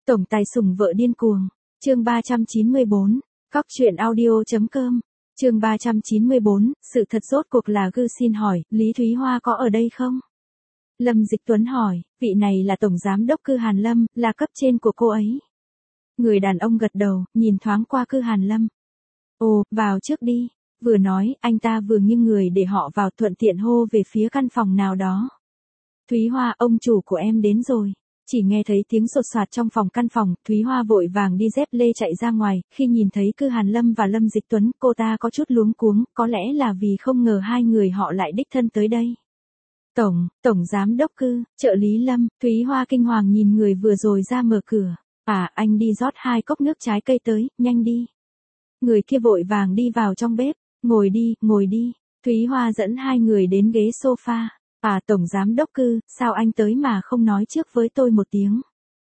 Tổng tài sủng vợ điên cuồng. Chương 394. Cóc truyện audio.com. Chương 394, sự thật rốt cuộc là gư xin hỏi, Lý Thúy Hoa có ở đây không? Lâm Dịch Tuấn hỏi, vị này là Tổng Giám đốc Cư Hàn Lâm, là cấp trên của cô ấy. Người đàn ông gật đầu, nhìn thoáng qua Cư Hàn Lâm. Ồ, vào trước đi. Vừa nói, anh ta vừa nghiêng người để họ vào, thuận tiện hô về phía căn phòng nào đó. Thúy Hoa, ông chủ của em đến rồi. Chỉ nghe thấy tiếng sột soạt trong căn phòng, Thúy Hoa vội vàng đi dép lê chạy ra ngoài, khi nhìn thấy Cư Hàn Lâm và Lâm Dịch Tuấn, cô ta có chút luống cuống, có lẽ là vì không ngờ hai người họ lại đích thân tới đây. Tổng Giám đốc Cư, trợ lý Lâm, Thúy Hoa kinh hoàng nhìn người vừa rồi ra mở cửa. À, anh đi rót 2 cốc nước trái cây tới, nhanh đi. Người kia vội vàng đi vào trong bếp, ngồi đi. Thúy Hoa dẫn hai người đến ghế sofa. À, Tổng Giám đốc Cư, sao anh tới mà không nói trước với tôi một tiếng?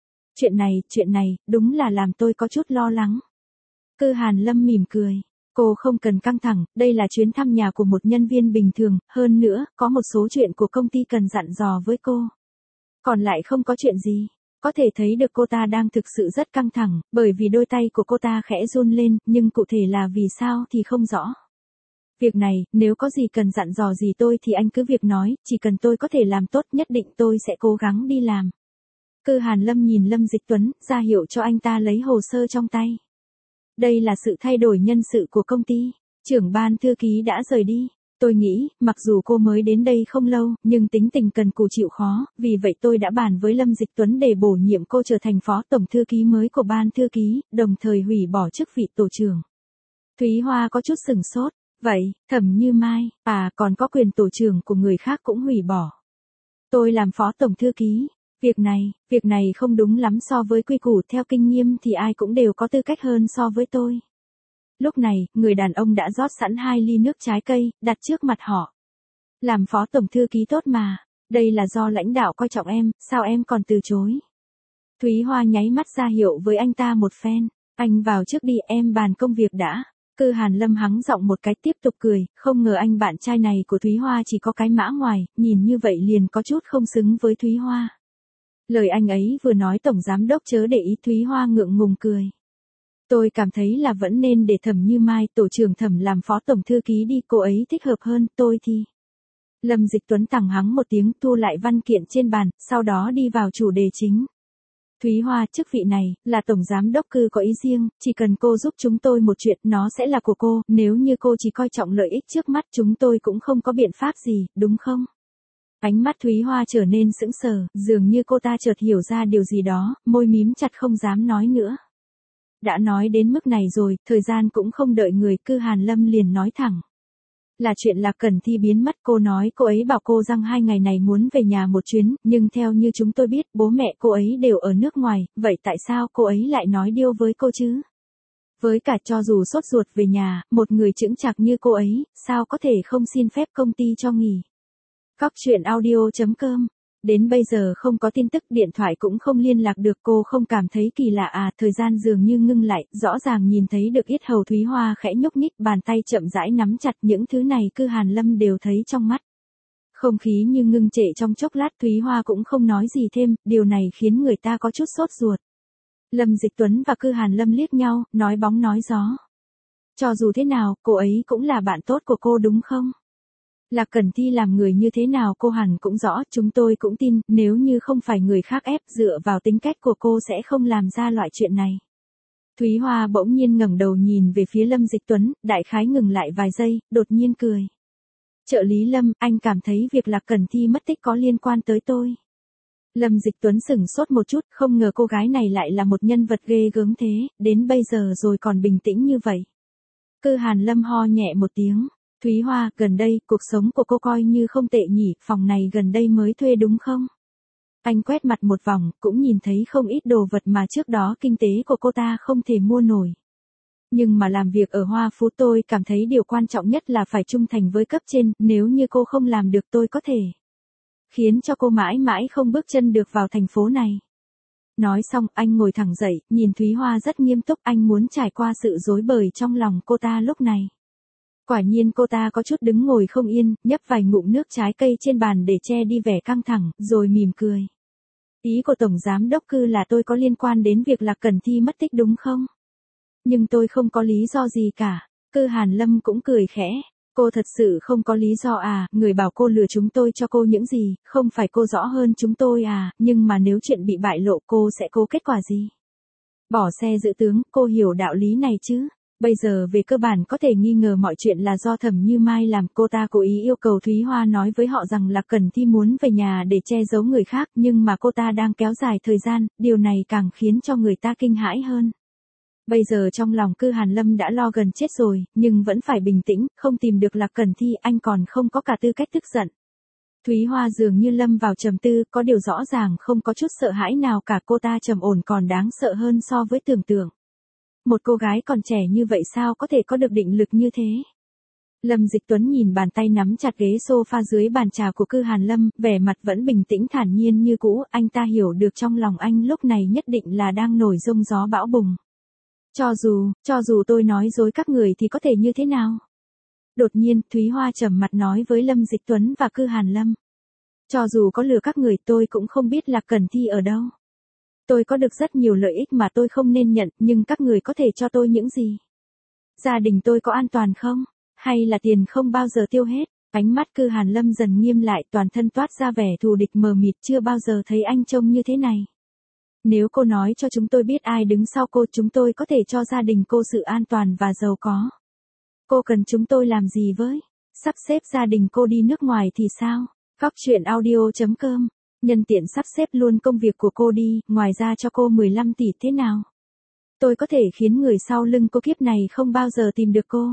Chuyện này, đúng là làm tôi có chút lo lắng. Cư Hàn Lâm mỉm cười. Cô không cần căng thẳng, đây là chuyến thăm nhà của một nhân viên bình thường, hơn nữa, có một số chuyện của công ty cần dặn dò với cô. Còn lại không có chuyện gì. Có thể thấy được cô ta đang thực sự rất căng thẳng, bởi vì đôi tay của cô ta khẽ run lên, nhưng cụ thể là vì sao thì không rõ. Việc này, nếu có gì cần dặn dò gì tôi thì anh cứ việc nói, chỉ cần tôi có thể làm tốt nhất định tôi sẽ cố gắng đi làm. Cư Hàn Lâm nhìn Lâm Dịch Tuấn, ra hiệu cho anh ta lấy hồ sơ trong tay. Đây là sự thay đổi nhân sự của công ty, trưởng ban thư ký đã rời đi. Tôi nghĩ, mặc dù cô mới đến đây không lâu, nhưng tính tình cần cù chịu khó, vì vậy tôi đã bàn với Lâm Dịch Tuấn để bổ nhiệm cô trở thành phó tổng thư ký mới của ban thư ký, đồng thời hủy bỏ chức vị tổ trưởng. Thúy Hoa có chút sửng sốt. Vậy, Thẩm Như Mai, còn có quyền tổ trưởng của người khác cũng hủy bỏ. Tôi làm phó tổng thư ký. Việc này không đúng lắm so với quy củ, theo kinh nghiệm thì ai cũng đều có tư cách hơn so với tôi. Lúc này, người đàn ông đã rót sẵn 2 ly nước trái cây, đặt trước mặt họ. Làm phó tổng thư ký tốt mà, đây là do lãnh đạo coi trọng em, sao em còn từ chối? Thúy Hoa nháy mắt ra hiệu với anh ta một phen, anh vào trước đi, em bàn công việc đã. Cư Hàn Lâm hắng giọng một cái tiếp tục cười, không ngờ anh bạn trai này của Thúy Hoa chỉ có cái mã ngoài, nhìn như vậy liền có chút không xứng với Thúy Hoa. Lời anh ấy vừa nói Tổng Giám đốc chớ để ý, Thúy Hoa ngượng ngùng cười. Tôi cảm thấy là vẫn nên để Thẩm Như Mai, tổ trưởng Thẩm làm phó tổng thư ký đi, cô ấy thích hợp hơn, tôi thì. Lâm Dịch Tuấn tằng hắng một tiếng, thu lại văn kiện trên bàn, sau đó đi vào chủ đề chính. Thúy Hoa, chức vị này, là Tổng Giám đốc Cư có ý riêng, chỉ cần cô giúp chúng tôi một chuyện, nó sẽ là của cô, nếu như cô chỉ coi trọng lợi ích trước mắt chúng tôi cũng không có biện pháp gì, đúng không? Ánh mắt Thúy Hoa trở nên sững sờ, dường như cô ta chợt hiểu ra điều gì đó, môi mím chặt không dám nói nữa. Đã nói đến mức này rồi, thời gian cũng không đợi người, Cư Hàn Lâm liền nói thẳng. Là chuyện Lạc Cẩn Thi biến mất, cô nói cô ấy bảo cô rằng 2 ngày này muốn về nhà một chuyến, nhưng theo như chúng tôi biết, bố mẹ cô ấy đều ở nước ngoài, vậy tại sao cô ấy lại nói điêu với cô chứ? Với cả cho dù sốt ruột về nhà, một người chững chạc như cô ấy, sao có thể không xin phép công ty cho nghỉ? Cóc truyện audio.com. Đến bây giờ không có tin tức, điện thoại cũng không liên lạc được, cô không cảm thấy kỳ lạ thời gian dường như ngưng lại, rõ ràng nhìn thấy được yết hầu Thúy Hoa khẽ nhúc nhích, bàn tay chậm rãi nắm chặt, những thứ này Cư Hàn Lâm đều thấy trong mắt. Không khí như ngưng trệ trong chốc lát, Thúy Hoa cũng không nói gì thêm, điều này khiến người ta có chút sốt ruột. Lâm Dịch Tuấn và Cư Hàn Lâm liếc nhau, nói bóng nói gió. Cho dù thế nào, cô ấy cũng là bạn tốt của cô đúng không? Lạc Cẩn Thi làm người như thế nào cô hẳn cũng rõ, chúng tôi cũng tin, nếu như không phải người khác ép, dựa vào tính cách của cô sẽ không làm ra loại chuyện này. Thúy Hoa bỗng nhiên ngẩng đầu nhìn về phía Lâm Dịch Tuấn, đại khái ngừng lại vài giây, đột nhiên cười. Trợ lý Lâm, anh cảm thấy việc Lạc Cẩn Thi mất tích có liên quan tới tôi. Lâm Dịch Tuấn sửng sốt một chút, không ngờ cô gái này lại là một nhân vật ghê gớm thế, đến bây giờ rồi còn bình tĩnh như vậy. Cư Hàn Lâm ho nhẹ một tiếng. Thúy Hoa, gần đây, cuộc sống của cô coi như không tệ nhỉ, phòng này gần đây mới thuê đúng không? Anh quét mặt một vòng, cũng nhìn thấy không ít đồ vật mà trước đó kinh tế của cô ta không thể mua nổi. Nhưng mà làm việc ở Hoa Phú tôi cảm thấy điều quan trọng nhất là phải trung thành với cấp trên, nếu như cô không làm được tôi có thể khiến cho cô mãi mãi không bước chân được vào thành phố này. Nói xong, anh ngồi thẳng dậy, nhìn Thúy Hoa rất nghiêm túc, anh muốn trải qua sự rối bời trong lòng cô ta lúc này. Quả nhiên cô ta có chút đứng ngồi không yên, nhấp vài ngụm nước trái cây trên bàn để che đi vẻ căng thẳng, rồi mỉm cười. Ý của Tổng Giám Đốc Cư là tôi có liên quan đến việc Lạc Cẩn Thi mất tích đúng không? Nhưng tôi không có lý do gì cả. Cư Hàn Lâm cũng cười khẽ. Cô thật sự không có lý do à, người bảo cô lừa chúng tôi cho cô những gì, không phải cô rõ hơn chúng tôi à, nhưng mà nếu chuyện bị bại lộ cô sẽ có kết quả gì? Bỏ xe giữ tướng, cô hiểu đạo lý này chứ? Bây giờ về cơ bản có thể nghi ngờ mọi chuyện là do Thẩm Như Mai làm. Cô ta cố ý yêu cầu Thúy Hoa nói với họ rằng Lạc Cẩn Thi muốn về nhà để che giấu người khác, nhưng mà cô ta đang kéo dài thời gian, điều này càng khiến cho người ta kinh hãi hơn. Bây giờ trong lòng Cư Hàn Lâm đã lo gần chết rồi, nhưng vẫn phải bình tĩnh, không tìm được Lạc Cẩn Thi anh còn không có cả tư cách tức giận. Thúy Hoa dường như lâm vào trầm tư, có điều rõ ràng không có chút sợ hãi nào cả, cô ta trầm ổn còn đáng sợ hơn so với tưởng tượng. Một cô gái còn trẻ như vậy sao có thể có được định lực như thế? Lâm Dịch Tuấn nhìn bàn tay nắm chặt ghế sofa dưới bàn trà của Cư Hàn Lâm, vẻ mặt vẫn bình tĩnh thản nhiên như cũ, anh ta hiểu được trong lòng anh lúc này nhất định là đang nổi giông gió bão bùng. Cho dù tôi nói dối các người thì có thể như thế nào? Đột nhiên, Thúy Hoa trầm mặt nói với Lâm Dịch Tuấn và Cư Hàn Lâm. Cho dù có lừa các người tôi cũng không biết Lạc Cẩn Thi ở đâu. Tôi có được rất nhiều lợi ích mà tôi không nên nhận, nhưng các người có thể cho tôi những gì? Gia đình tôi có an toàn không? Hay là tiền không bao giờ tiêu hết? Ánh mắt Cư Hàn Lâm dần nghiêm lại, toàn thân toát ra vẻ thù địch mờ mịt, chưa bao giờ thấy anh trông như thế này. Nếu cô nói cho chúng tôi biết ai đứng sau cô, chúng tôi có thể cho gia đình cô sự an toàn và giàu có. Cô cần chúng tôi làm gì với? Sắp xếp gia đình cô đi nước ngoài thì sao? Cóc truyện audio.com. Nhân tiện sắp xếp luôn công việc của cô đi, ngoài ra cho cô 15 tỷ thế nào? Tôi có thể khiến người sau lưng cô kiếp này không bao giờ tìm được cô.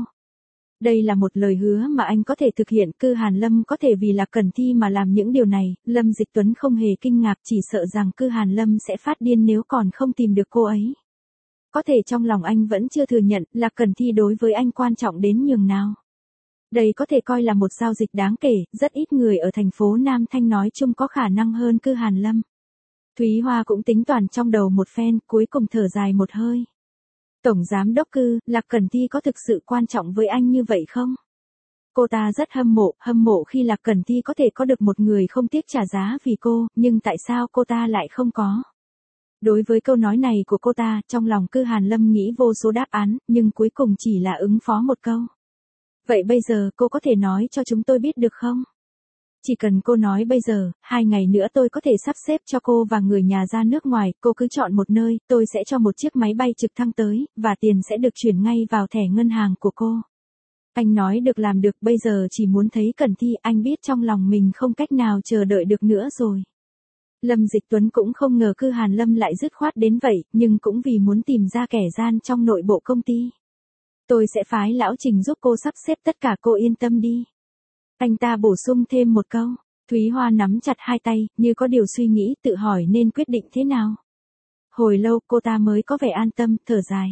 Đây là một lời hứa mà anh có thể thực hiện. Cư Hàn Lâm có thể vì Lạc Cẩn Thi mà làm những điều này. Lâm Dịch Tuấn không hề kinh ngạc, chỉ sợ rằng Cư Hàn Lâm sẽ phát điên nếu còn không tìm được cô ấy. Có thể trong lòng anh vẫn chưa thừa nhận Lạc Cẩn Thi đối với anh quan trọng đến nhường nào. Đây có thể coi là một giao dịch đáng kể, rất ít người ở thành phố Nam Thanh nói chung có khả năng hơn Cư Hàn Lâm. Thúy Hoa cũng tính toán trong đầu một phen, cuối cùng thở dài một hơi. Tổng Giám Đốc Cư, Lạc Cẩn Thi có thực sự quan trọng với anh như vậy không? Cô ta rất hâm mộ khi Lạc Cẩn Thi có thể có được một người không tiếc trả giá vì cô, nhưng tại sao cô ta lại không có? Đối với câu nói này của cô ta, trong lòng Cư Hàn Lâm nghĩ vô số đáp án, nhưng cuối cùng chỉ là ứng phó một câu. Vậy bây giờ cô có thể nói cho chúng tôi biết được không? Chỉ cần cô nói bây giờ, 2 ngày nữa tôi có thể sắp xếp cho cô và người nhà ra nước ngoài, cô cứ chọn một nơi, tôi sẽ cho một chiếc máy bay trực thăng tới, và tiền sẽ được chuyển ngay vào thẻ ngân hàng của cô. Anh nói được làm được, bây giờ chỉ muốn thấy Cẩn Thi, anh biết trong lòng mình không cách nào chờ đợi được nữa rồi. Lâm Dịch Tuấn cũng không ngờ Cư Hàn Lâm lại dứt khoát đến vậy, nhưng cũng vì muốn tìm ra kẻ gian trong nội bộ công ty. Tôi sẽ phái lão Trình giúp cô sắp xếp tất cả, cô yên tâm đi. Anh ta bổ sung thêm một câu. Thúy Hoa nắm chặt hai tay, như có điều suy nghĩ, tự hỏi nên quyết định thế nào. Hồi lâu cô ta mới có vẻ an tâm, thở dài.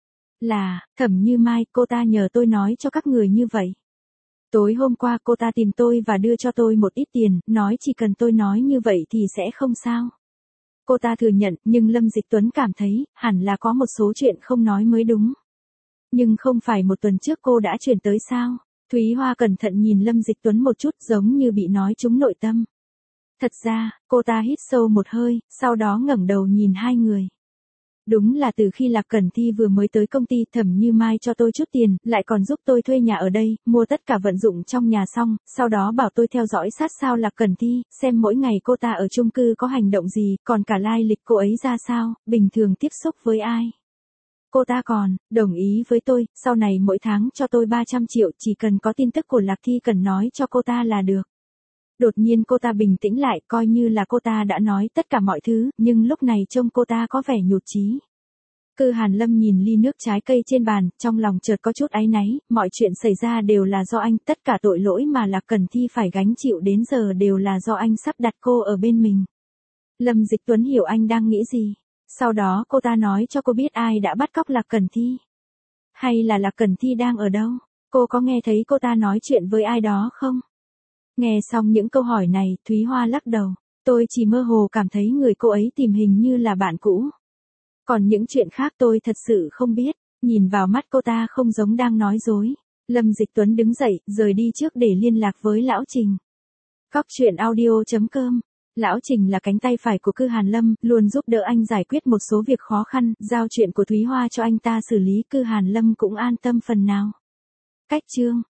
Là, Thẩm Như Mai, cô ta nhờ tôi nói cho các người như vậy. Tối hôm qua cô ta tìm tôi và đưa cho tôi một ít tiền, nói chỉ cần tôi nói như vậy thì sẽ không sao. Cô ta thừa nhận, nhưng Lâm Dịch Tuấn cảm thấy, hẳn là có một số chuyện không nói mới đúng. Nhưng không phải một tuần trước cô đã chuyển tới sao? Thúy Hoa cẩn thận nhìn Lâm Dịch Tuấn một chút, giống như bị nói trúng nội tâm. Thật ra, cô ta hít sâu một hơi, sau đó ngẩng đầu nhìn hai người. Đúng là từ khi Lạc Cẩn Thi vừa mới tới công ty, Thẩm Như Mai cho tôi chút tiền, lại còn giúp tôi thuê nhà ở đây, mua tất cả vận dụng trong nhà xong, sau đó bảo tôi theo dõi sát sao Lạc Cẩn Thi, xem mỗi ngày cô ta ở chung cư có hành động gì, còn cả lai lịch cô ấy ra sao, bình thường tiếp xúc với ai. Cô ta còn đồng ý với tôi, sau này mỗi tháng cho tôi 300 triệu, chỉ cần có tin tức của Lạc Thi cần nói cho cô ta là được. Đột nhiên cô ta bình tĩnh lại, coi như là cô ta đã nói tất cả mọi thứ, nhưng lúc này trông cô ta có vẻ nhụt chí. Cư Hàn Lâm nhìn ly nước trái cây trên bàn, trong lòng chợt có chút áy náy, mọi chuyện xảy ra đều là do anh, tất cả tội lỗi mà Lạc Cẩn Thi phải gánh chịu đến giờ đều là do anh sắp đặt cô ở bên mình. Lâm Dịch Tuấn hiểu anh đang nghĩ gì. Sau đó cô ta nói cho cô biết ai đã bắt cóc Lạc Cẩn Thi. Hay là Lạc Cẩn Thi đang ở đâu? Cô có nghe thấy cô ta nói chuyện với ai đó không? Nghe xong những câu hỏi này, Thúy Hoa lắc đầu. Tôi chỉ mơ hồ cảm thấy người cô ấy tìm hình như là bạn cũ. Còn những chuyện khác tôi thật sự không biết. Nhìn vào mắt cô ta không giống đang nói dối. Lâm Dịch Tuấn đứng dậy, rời đi trước để liên lạc với lão Trình. Cóc truyện audio.com Lão Trình là cánh tay phải của Cư Hàn Lâm, luôn giúp đỡ anh giải quyết một số việc khó khăn, giao chuyện của Thúy Hoa cho anh ta xử lý, Cư Hàn Lâm cũng an tâm phần nào. Cách chương